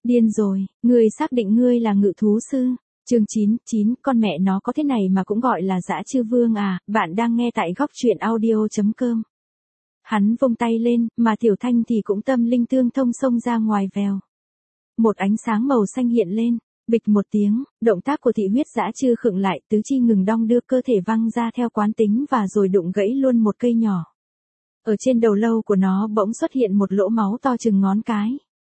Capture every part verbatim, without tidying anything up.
Điên rồi, ngươi xác định ngươi là ngự thú sư. Chương chín, chín, con mẹ nó có thế này mà cũng gọi là dã chư vương à, bạn đang nghe tại góc truyện audio chấm com. Hắn vung tay lên, mà Tiểu Thanh thì cũng tâm linh tương thông xông ra ngoài vèo. Một ánh sáng màu xanh hiện lên, bịch một tiếng, động tác của thị huyết dã chư khựng lại, tứ chi ngừng đong đưa, cơ thể văng ra theo quán tính và rồi đụng gãy luôn một cây nhỏ. Ở trên đầu lâu của nó bỗng xuất hiện một lỗ máu to chừng ngón cái.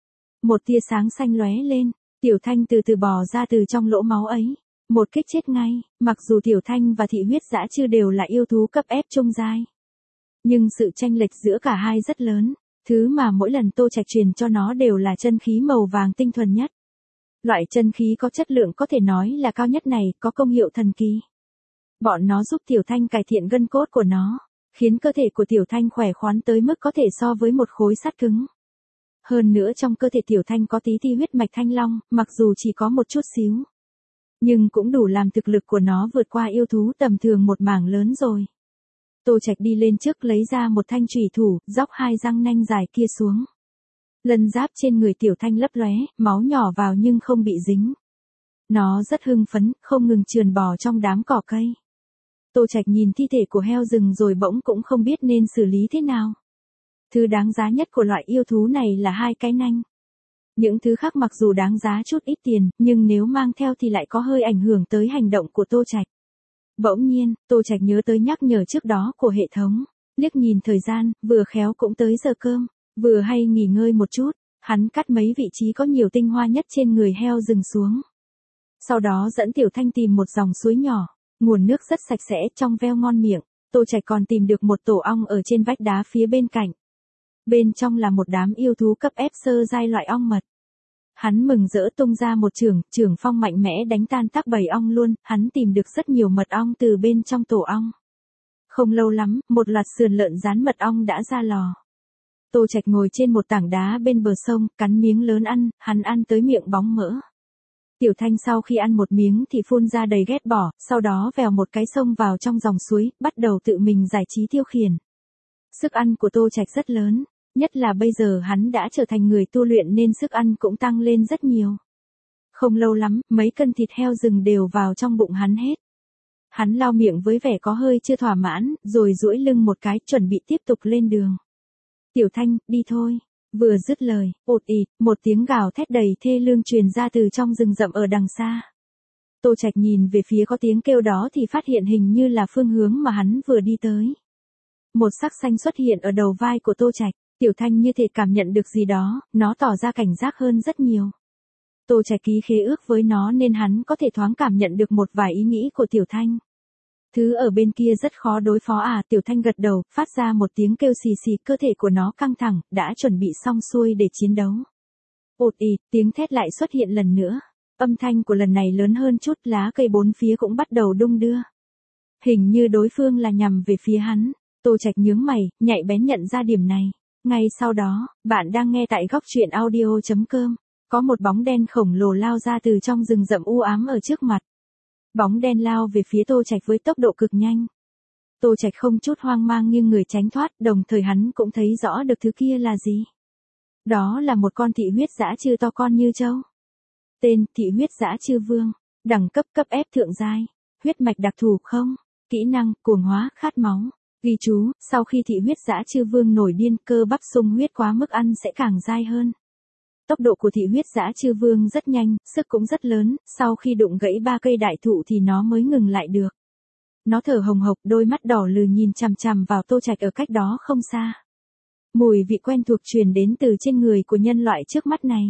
Một tia sáng xanh lóe lên, Tiểu Thanh từ từ bò ra từ trong lỗ máu ấy. Một kích chết ngay, mặc dù Tiểu Thanh và thị huyết dã chư đều là yêu thú cấp ép trung giai. Nhưng sự chênh lệch giữa cả hai rất lớn, thứ mà mỗi lần Tô Trạch truyền cho nó đều là chân khí màu vàng tinh thuần nhất. Loại chân khí có chất lượng có thể nói là cao nhất này, có công hiệu thần kỳ. Bọn nó giúp Tiểu Thanh cải thiện gân cốt của nó, khiến cơ thể của Tiểu Thanh khỏe khoắn tới mức có thể so với một khối sắt cứng. Hơn nữa trong cơ thể Tiểu Thanh có tí ti huyết mạch thanh long, mặc dù chỉ có một chút xíu, nhưng cũng đủ làm thực lực của nó vượt qua yêu thú tầm thường một mảng lớn rồi. Tô Trạch đi lên trước lấy ra một thanh chủy thủ, róc hai răng nanh dài kia xuống. Lân giáp trên người Tiểu Thanh lấp lóe, máu nhỏ vào nhưng không bị dính. Nó rất hưng phấn, không ngừng trườn bò trong đám cỏ cây. Tô Trạch nhìn thi thể của heo rừng rồi bỗng cũng không biết nên xử lý thế nào. Thứ đáng giá nhất của loại yêu thú này là hai cái nanh. Những thứ khác mặc dù đáng giá chút ít tiền, nhưng nếu mang theo thì lại có hơi ảnh hưởng tới hành động của Tô Trạch. Bỗng nhiên, Tô Trạch nhớ tới nhắc nhở trước đó của hệ thống. Liếc nhìn thời gian, vừa khéo cũng tới giờ cơm, vừa hay nghỉ ngơi một chút. Hắn cắt mấy vị trí có nhiều tinh hoa nhất trên người heo rừng xuống. Sau đó dẫn Tiểu Thanh tìm một dòng suối nhỏ, nguồn nước rất sạch sẽ, trong veo ngon miệng. Tô Trạch còn tìm được một tổ ong ở trên vách đá phía bên cạnh. Bên trong là một đám yêu thú cấp ép sơ giai loại ong mật. Hắn mừng rỡ tung ra một chưởng, chưởng phong mạnh mẽ đánh tan tác bầy ong luôn, hắn tìm được rất nhiều mật ong từ bên trong tổ ong. Không lâu lắm, một loạt sườn lợn rán mật ong đã ra lò. Tô Trạch ngồi trên một tảng đá bên bờ sông, cắn miếng lớn ăn, hắn ăn tới miệng bóng mỡ. Tiểu Thanh sau khi ăn một miếng thì phun ra đầy ghét bỏ, sau đó vèo một cái xông vào trong dòng suối, bắt đầu tự mình giải trí tiêu khiển. Sức ăn của Tô Trạch rất lớn, nhất là bây giờ hắn đã trở thành người tu luyện nên sức ăn cũng tăng lên rất nhiều. Không lâu lắm, mấy cân thịt heo rừng đều vào trong bụng hắn hết. Hắn lau miệng với vẻ có hơi chưa thỏa mãn, rồi duỗi lưng một cái, chuẩn bị tiếp tục lên đường. Tiểu Thanh, đi thôi. Vừa dứt lời, ột ịt, một tiếng gào thét đầy thê lương truyền ra từ trong rừng rậm ở đằng xa. Tô Trạch nhìn về phía có tiếng kêu đó thì phát hiện hình như là phương hướng mà hắn vừa đi tới. Một sắc xanh xuất hiện ở đầu vai của Tô Trạch, Tiểu Thanh như thể cảm nhận được gì đó, nó tỏ ra cảnh giác hơn rất nhiều. Tô Trạch ký khế ước với nó nên hắn có thể thoáng cảm nhận được một vài ý nghĩ của Tiểu Thanh. Thứ ở bên kia rất khó đối phó à, Tiểu Thanh gật đầu, phát ra một tiếng kêu xì xì, cơ thể của nó căng thẳng, đã chuẩn bị xong xuôi để chiến đấu. Ột ịt, tiếng thét lại xuất hiện lần nữa. Âm thanh của lần này lớn hơn chút, lá cây bốn phía cũng bắt đầu đung đưa. Hình như đối phương là nhằm về phía hắn. Tô Trạch nhướng mày, nhạy bén nhận ra điểm này. Ngay sau đó, bạn đang nghe tại góc truyện audio chấm com. Có một bóng đen khổng lồ lao ra từ trong rừng rậm u ám ở trước mặt. Bóng đen lao về phía Tô Trạch với tốc độ cực nhanh. Tô Trạch không chút hoang mang nhưng người tránh thoát, đồng thời hắn cũng thấy rõ được thứ kia là gì. Đó là một con thị huyết dã chư to con như trâu. Tên, thị huyết dã chư vương. Đẳng cấp cấp ép thượng giai. Huyết mạch đặc thù không. Kỹ năng, cuồng hóa, khát máu. Ghi chú, sau khi thị huyết dã chư vương nổi điên, cơ bắp sung huyết quá mức ăn sẽ càng dai hơn. Tốc độ của thị huyết dã chư vương rất nhanh, sức cũng rất lớn, sau khi đụng gãy ba cây đại thụ thì nó mới ngừng lại được. Nó thở hồng hộc, đôi mắt đỏ lừ nhìn chằm chằm vào Tô Trạch ở cách đó không xa. Mùi vị quen thuộc truyền đến từ trên người của nhân loại trước mắt này.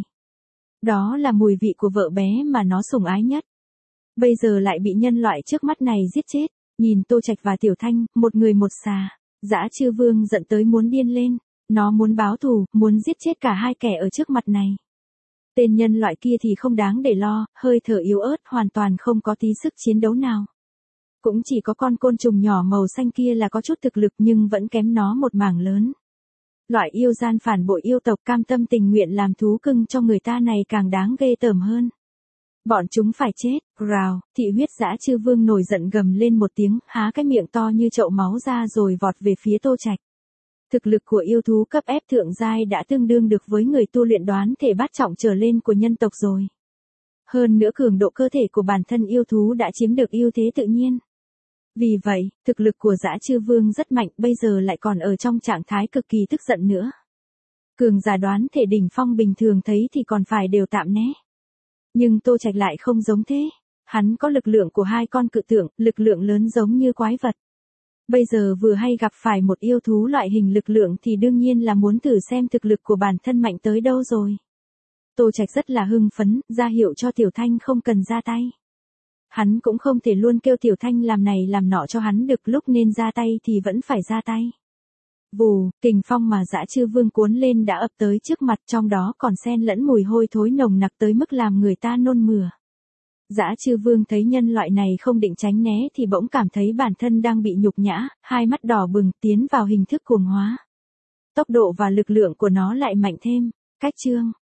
Đó là mùi vị của vợ bé mà nó sủng ái nhất. Bây giờ lại bị nhân loại trước mắt này giết chết. Nhìn Tô Trạch và Tiểu Thanh, một người một xà, dã chư vương giận tới muốn điên lên. Nó muốn báo thù, muốn giết chết cả hai kẻ ở trước mặt này. Tên nhân loại kia thì không đáng để lo, hơi thở yếu ớt, hoàn toàn không có tí sức chiến đấu nào. Cũng chỉ có con côn trùng nhỏ màu xanh kia là có chút thực lực nhưng vẫn kém nó một mảng lớn. Loại yêu gian phản bội yêu tộc cam tâm tình nguyện làm thú cưng cho người ta này càng đáng ghê tởm hơn. Bọn chúng phải chết, rào, thị huyết dã chư vương nổi giận gầm lên một tiếng, há cái miệng to như chậu máu ra rồi vọt về phía Tô Trạch. Thực lực của yêu thú cấp ép thượng giai đã tương đương được với người tu luyện đoán thể bát trọng trở lên của nhân tộc rồi. Hơn nữa cường độ cơ thể của bản thân yêu thú đã chiếm được ưu thế tự nhiên. Vì vậy, thực lực của Dã Trư Vương rất mạnh, bây giờ lại còn ở trong trạng thái cực kỳ tức giận nữa. Cường giả đoán thể đỉnh phong bình thường thấy thì còn phải đều tạm né. Nhưng Tô Trạch lại không giống thế. Hắn có lực lượng của hai con cự tượng, lực lượng lớn giống như quái vật. Bây giờ vừa hay gặp phải một yêu thú loại hình lực lượng thì đương nhiên là muốn thử xem thực lực của bản thân mạnh tới đâu rồi. Tô Trạch rất là hưng phấn, ra hiệu cho Tiểu Thanh không cần ra tay. Hắn cũng không thể luôn kêu Tiểu Thanh làm này làm nọ cho hắn được, lúc nên ra tay thì vẫn phải ra tay. Vù, kình phong mà Dã Trư Vương cuốn lên đã ập tới trước mặt, trong đó còn xen lẫn mùi hôi thối nồng nặc tới mức làm người ta nôn mửa. Dã Trư Vương thấy nhân loại này không định tránh né thì bỗng cảm thấy bản thân đang bị nhục nhã, hai mắt đỏ bừng tiến vào hình thức cuồng hóa. Tốc độ và lực lượng của nó lại mạnh thêm. Cách chương